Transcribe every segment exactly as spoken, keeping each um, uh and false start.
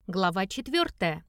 Глава четвертая.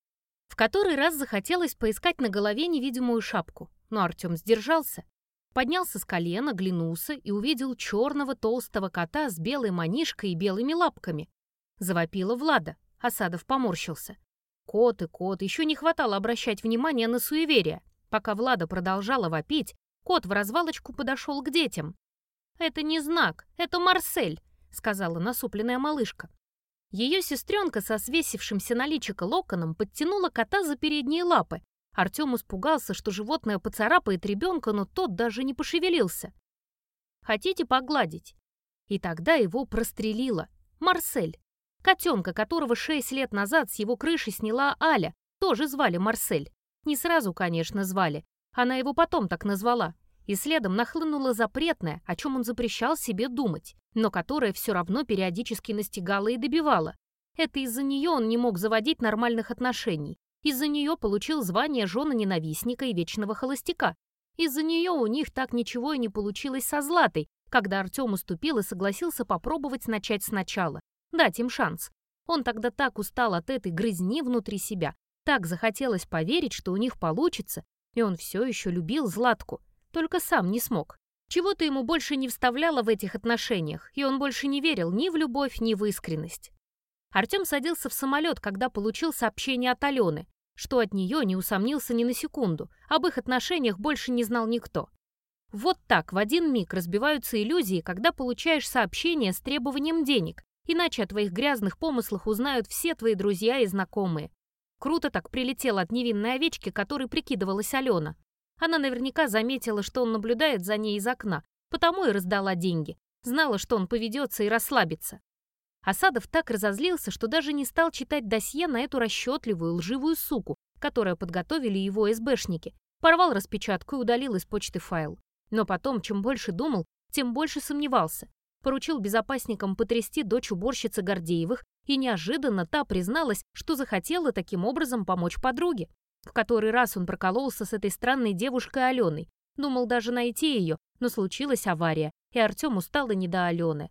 В который раз захотелось поискать на голове невидимую шапку, но Артем сдержался. Поднялся с колена, оглянулся и увидел черного толстого кота с белой манишкой и белыми лапками. Завопила Влада. Асадов поморщился. Кот и кот, еще не хватало обращать внимание на суеверие. Пока Влада продолжала вопить, кот в развалочку подошел к детям. «Это не знак, это Марсель», — сказала насупленная малышка. Ее сестренка со свесившимся на личико локоном подтянула кота за передние лапы. Артем испугался, что животное поцарапает ребенка, но тот даже не пошевелился. «Хотите погладить?» И тогда его прострелило. Марсель. Котенка, которого шесть лет назад с его крыши сняла Аля, тоже звали Марсель. Не сразу, конечно, звали. Она его потом так назвала. И следом нахлынуло запретное, о чем он запрещал себе думать, но которое все равно периодически настигало и добивало. Это из-за нее он не мог заводить нормальных отношений. Из-за нее получил звание жена-ненавистника и вечного холостяка. Из-за нее у них так ничего и не получилось со Златой, когда Артем уступил и согласился попробовать начать сначала. Дать им шанс. Он тогда так устал от этой грызни внутри себя, так захотелось поверить, что у них получится, и он все еще любил Златку. Только сам не смог. Чего-то ему больше не вставляло в этих отношениях, и он больше не верил ни в любовь, ни в искренность. Артем садился в самолет, когда получил сообщение от Алены, что от нее не усомнился ни на секунду, об их отношениях больше не знал никто. Вот так в один миг разбиваются иллюзии, когда получаешь сообщение с требованием денег, иначе о твоих грязных помыслах узнают все твои друзья и знакомые. Круто так прилетело от невинной овечки, которой прикидывалась Алена. Она наверняка заметила, что он наблюдает за ней из окна, потому и раздала деньги. Знала, что он поведется и расслабится. Асадов так разозлился, что даже не стал читать досье на эту расчетливую, лживую суку, которую подготовили его эсбэшники. Порвал распечатку и удалил из почты файл. Но потом, чем больше думал, тем больше сомневался. Поручил безопасникам потрясти дочь уборщицы Гордеевых, и неожиданно та призналась, что захотела таким образом помочь подруге. В который раз он прокололся с этой странной девушкой Аленой. Думал даже найти ее, но случилась авария, и Артему стало не до Алены.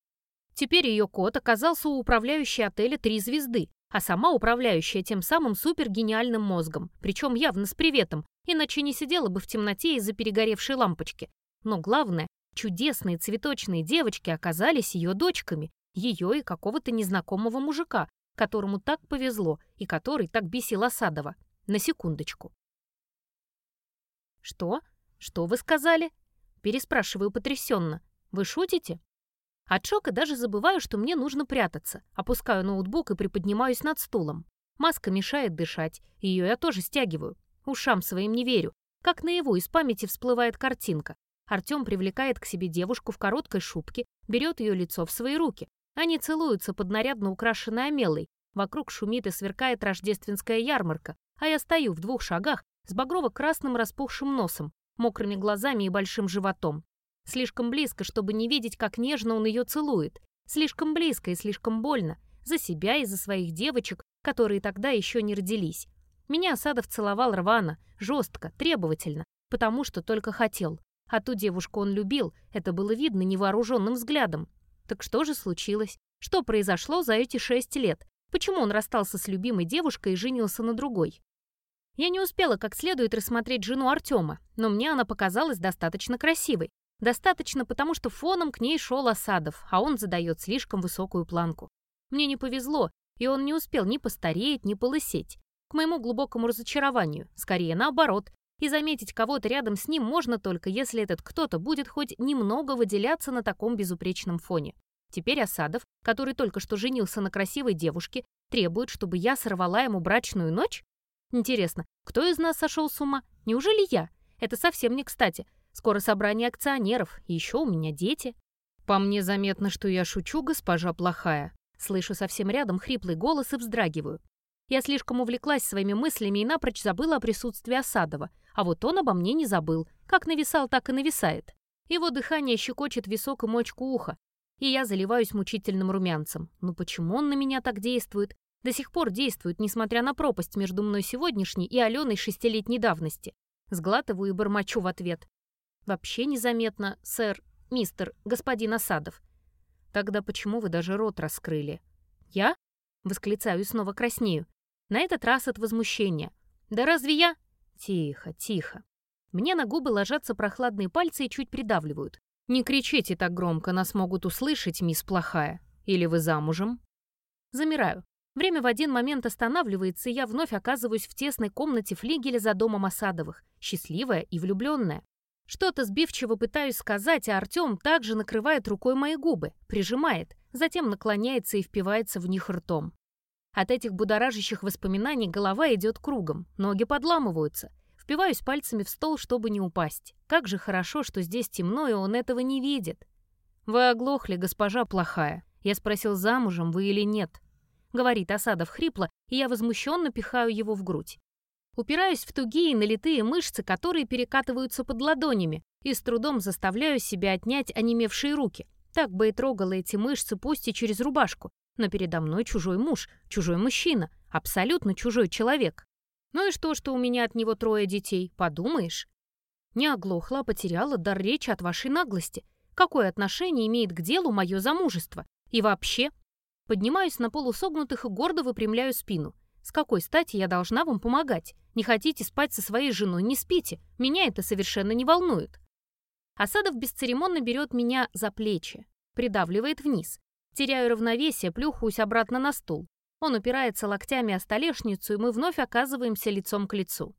Теперь ее кот оказался у управляющей отеля «Три звезды», а сама управляющая тем самым супергениальным мозгом, причем явно с приветом, иначе не сидела бы в темноте из-за перегоревшей лампочки. Но главное, чудесные цветочные девочки оказались ее дочками, ее и какого-то незнакомого мужика, которому так повезло и который так бесил Асадова. На секундочку. «Что? Что вы сказали?» Переспрашиваю потрясенно. «Вы шутите?» От шока даже забываю, что мне нужно прятаться. Опускаю ноутбук и приподнимаюсь над стулом. Маска мешает дышать, ее я тоже стягиваю. Ушам своим не верю. Как наяву из памяти всплывает картинка. Артем привлекает к себе девушку в короткой шубке, берет ее лицо в свои руки. Они целуются под нарядно украшенной омелой. Вокруг шумит и сверкает рождественская ярмарка. А я стою в двух шагах с багрово-красным распухшим носом, мокрыми глазами и большим животом. Слишком близко, чтобы не видеть, как нежно он ее целует. Слишком близко и слишком больно. За себя и за своих девочек, которые тогда еще не родились. Меня Асадов целовал рвано, жестко, требовательно, потому что только хотел. А ту девушку он любил, это было видно невооруженным взглядом. Так что же случилось? Что произошло за эти шесть лет? Почему он расстался с любимой девушкой и женился на другой? Я не успела как следует рассмотреть жену Артема, но мне она показалась достаточно красивой. Достаточно, потому что фоном к ней шел Асадов, а он задает слишком высокую планку. Мне не повезло, и он не успел ни постареть, ни полысеть. К моему глубокому разочарованию, скорее наоборот. И заметить кого-то рядом с ним можно только, если этот кто-то будет хоть немного выделяться на таком безупречном фоне. Теперь Асадов, который только что женился на красивой девушке, требует, чтобы я сорвала ему брачную ночь? Интересно, кто из нас сошел с ума? Неужели я? Это совсем не кстати. Скоро собрание акционеров, и еще у меня дети. По мне заметно, что я шучу, госпожа плохая. Слышу совсем рядом хриплый голос и вздрагиваю. Я слишком увлеклась своими мыслями и напрочь забыла о присутствии Асадова. А вот он обо мне не забыл. Как нависал, так и нависает. Его дыхание щекочет висок и мочку уха. И я заливаюсь мучительным румянцем. Ну почему он на меня так действует? До сих пор действует, несмотря на пропасть между мной сегодняшней и Аленой шестилетней давности. Сглатываю и бормочу в ответ. Вообще незаметно, сэр, мистер, господин Асадов. Тогда почему вы даже рот раскрыли? Я? Восклицаю и снова краснею. На этот раз от возмущения. «Да разве я...» «Тихо, тихо». Мне на губы ложатся прохладные пальцы и чуть придавливают. «Не кричите так громко, нас могут услышать, мисс Плохая. Или вы замужем?» Замираю. Время в один момент останавливается, и я вновь оказываюсь в тесной комнате флигеля за домом Осадовых, счастливая и влюбленная. Что-то сбивчиво пытаюсь сказать, а Артем также накрывает рукой мои губы, прижимает, затем наклоняется и впивается в них ртом. От этих будоражащих воспоминаний голова идет кругом, ноги подламываются. Впиваюсь пальцами в стол, чтобы не упасть. Как же хорошо, что здесь темно, и он этого не видит. «Вы оглохли, госпожа Плохая. Я спросил, замужем вы или нет?» Говорит Осадов хрипло, и я возмущенно пихаю его в грудь. Упираюсь в тугие налитые мышцы, которые перекатываются под ладонями, и с трудом заставляю себя отнять онемевшие руки. Так бы и трогала эти мышцы, пусть и через рубашку. Но передо мной чужой муж, чужой мужчина, абсолютно чужой человек. Ну и что, что у меня от него трое детей, подумаешь? Не оглохла, а потеряла дар речи от вашей наглости. Какое отношение имеет к делу мое замужество? И вообще... Поднимаюсь на полусогнутых и гордо выпрямляю спину. С какой стати я должна вам помогать? Не хотите спать со своей женой, не спите. Меня это совершенно не волнует. Осадов бесцеремонно берет меня за плечи, придавливает вниз. Теряю равновесие, плюхаюсь обратно на стул. Он упирается локтями о столешницу, и мы вновь оказываемся лицом к лицу.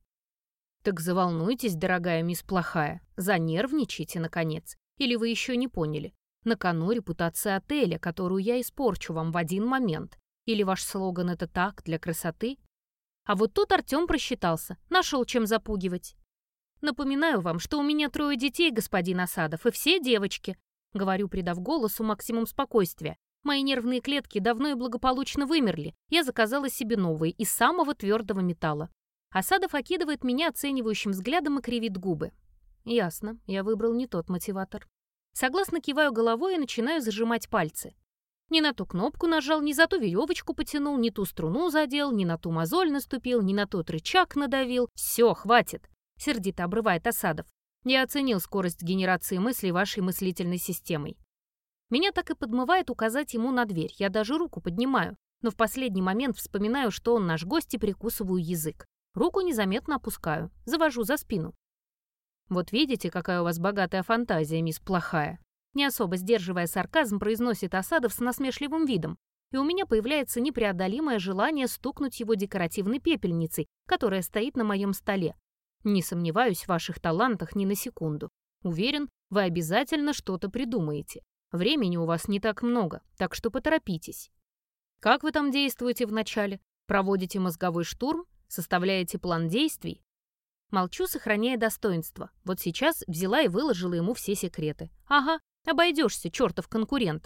Так заволнуйтесь, дорогая мисс Плохая. Занервничайте, наконец. Или вы еще не поняли? На кону репутация отеля, которую я испорчу вам в один момент. Или ваш слоган — это так, для красоты? А вот тут Артем просчитался, нашел чем запугивать. Напоминаю вам, что у меня трое детей, господин Осадов, и все девочки. Говорю, придав голосу максимум спокойствия. Мои нервные клетки давно и благополучно вымерли. Я заказала себе новые, из самого твердого металла. Осадов окидывает меня оценивающим взглядом и кривит губы. Ясно, я выбрал не тот мотиватор. Согласно киваю головой и начинаю зажимать пальцы. Не на ту кнопку нажал, не за ту веревочку потянул, не ту струну задел, не на ту мозоль наступил, не на тот рычаг надавил. Все, хватит, сердито обрывает Осадов. Я оценил скорость генерации мыслей вашей мыслительной системой. Меня так и подмывает указать ему на дверь, я даже руку поднимаю, но в последний момент вспоминаю, что он наш гость, и прикусываю язык. Руку незаметно опускаю, завожу за спину. Вот видите, какая у вас богатая фантазия, мисс Плохая. Не особо сдерживая сарказм, произносит Осадов с насмешливым видом, и у меня появляется непреодолимое желание стукнуть его декоративной пепельницей, которая стоит на моем столе. Не сомневаюсь в ваших талантах ни на секунду. Уверен, вы обязательно что-то придумаете. Времени у вас не так много, так что поторопитесь. Как вы там действуете вначале? Проводите мозговой штурм? Составляете план действий? Молчу, сохраняя достоинство. Вот сейчас взяла и выложила ему все секреты. Ага, обойдешься, чертов конкурент.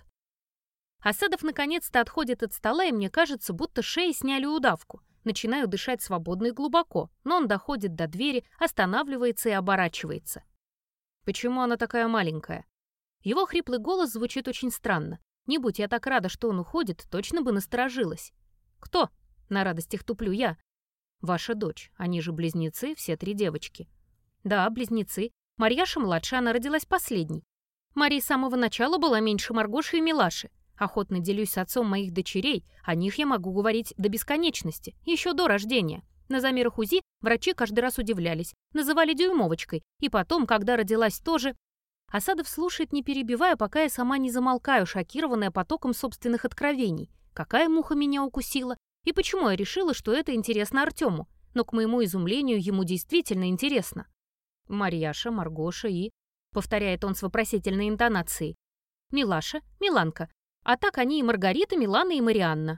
Осадов наконец-то отходит от стола, и мне кажется, будто шеи сняли удавку. Начинаю дышать свободно и глубоко, но он доходит до двери, останавливается и оборачивается. Почему она такая маленькая? Его хриплый голос звучит очень странно. Не будь я так рада, что он уходит, точно бы насторожилась. Кто? На радостях туплю я. Ваша дочь, они же близнецы, все три девочки. Да, близнецы. Марьяша младшая, она родилась последней. Мария с самого начала была меньше Маргоши и Милаши. Охотно делюсь с отцом моих дочерей, о них я могу говорить до бесконечности, еще до рождения. На замерах УЗИ врачи каждый раз удивлялись, называли дюймовочкой, и потом, когда родилась тоже... Осадов слушает, не перебивая, пока я сама не замолкаю, шокированная потоком собственных откровений. Какая муха меня укусила? И почему я решила, что это интересно Артему? Но, к моему изумлению, ему действительно интересно. Марьяша, Маргоша и... Повторяет он с вопросительной интонацией. Милаша, Миланка. А так они и Маргарита, Милана и Марианна.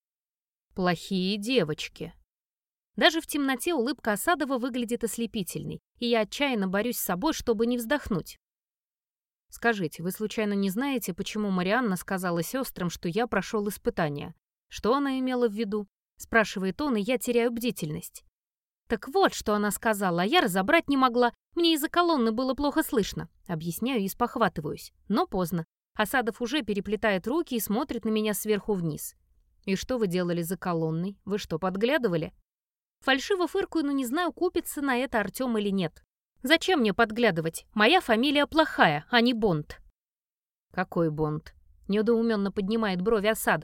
Плохие девочки. Даже в темноте улыбка Осадова выглядит ослепительной, и я отчаянно борюсь с собой, чтобы не вздохнуть. Скажите, вы случайно не знаете, почему Марианна сказала сестрам, что я прошел испытание? Что она имела в виду? Спрашивает он, и я теряю бдительность. Так вот, что она сказала, а я разобрать не могла. Мне из-за колонны было плохо слышно. Объясняю и спохватываюсь. Но поздно. Осадов уже переплетает руки и смотрит на меня сверху вниз. И что вы делали за колонной? Вы что, подглядывали? Фальшиво фыркаю, но не знаю, купится на это Артем или нет. Зачем мне подглядывать? Моя фамилия Плохая, а не Бонд. Какой Бонд? Недоуменно поднимает брови Осадов.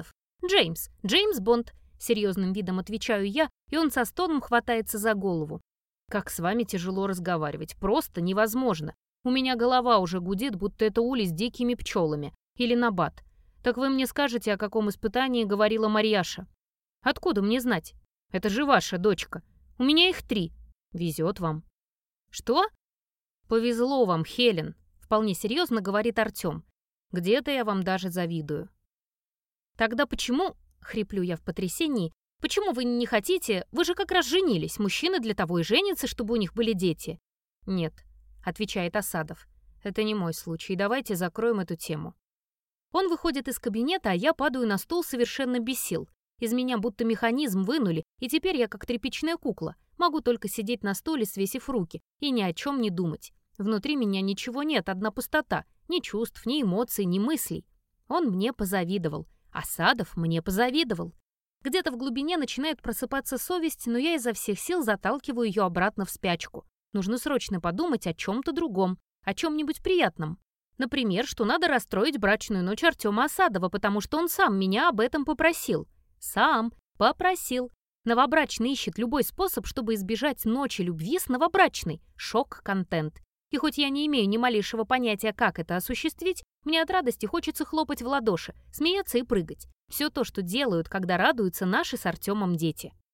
Джеймс, Джеймс Бонд», — серьезным видом отвечаю я, и он со стоном хватается за голову. «Как с вами тяжело разговаривать, просто невозможно. У меня голова уже гудит, будто это улей с дикими пчелами. Или набат. Так вы мне скажете, о каком испытании говорила Марьяша?» «Откуда мне знать? Это же ваша дочка. У меня их три. Везет вам». «Что?» «Повезло вам, Хелен», — вполне серьезно говорит Артем. «Где-то я вам даже завидую». «Тогда почему, — хриплю я в потрясении, — почему вы не хотите, вы же как раз женились, мужчины для того и женятся, чтобы у них были дети?» «Нет», — отвечает Асадов, — «это не мой случай, давайте закроем эту тему». Он выходит из кабинета, а я падаю на стул совершенно без сил. Из меня будто механизм вынули, и теперь я как тряпичная кукла, могу только сидеть на стуле, свесив руки, и ни о чем не думать. Внутри меня ничего нет, одна пустота, ни чувств, ни эмоций, ни мыслей. Он мне позавидовал. Асадов мне позавидовал. Где-то в глубине начинает просыпаться совесть, но я изо всех сил заталкиваю ее обратно в спячку. Нужно срочно подумать о чем-то другом, о чем-нибудь приятном. Например, что надо расстроить брачную ночь Артема Асадова, потому что он сам меня об этом попросил. Сам попросил. Новобрачный ищет любой способ, чтобы избежать ночи любви с новобрачной. Шок-контент. И хоть я не имею ни малейшего понятия, как это осуществить, мне от радости хочется хлопать в ладоши, смеяться и прыгать. Все то, что делают, когда радуются наши с Артемом дети.